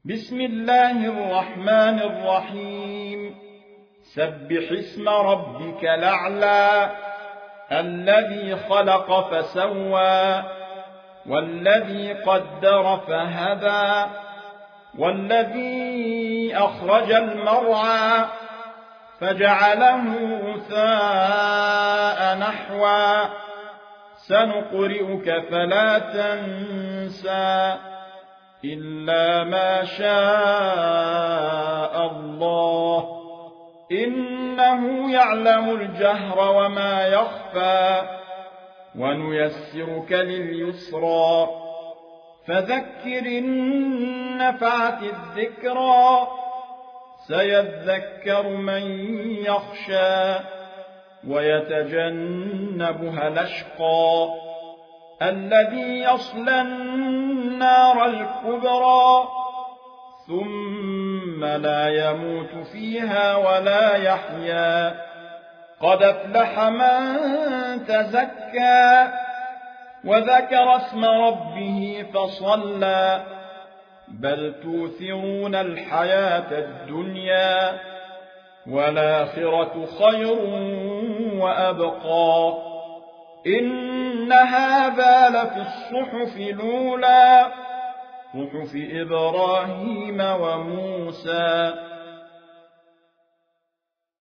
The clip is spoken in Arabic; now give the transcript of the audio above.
بسم الله الرحمن الرحيم سبح اسم ربك الأعلى الذي خلق فسوى والذي قدر فهدى والذي أخرج المرعى فجعله غثاء نحوا سنقرئك فلا تنسى إلا ما شاء الله إنه يعلم الجهر وما يخفى ونيسرك لليسرى فذكر إن نفعت الذكرى سيذكر من يخشى ويتجنبها الأشقى الذي يصلى النار الكبرى ثم لا يموت فيها ولا يحيا قد أفلح من تزكى وذكر اسم ربه فصلى بل توثرون الحياة الدنيا والآخرة خير وأبقى إن هذا لفي الصحف الأولى صحف إبراهيم وموسى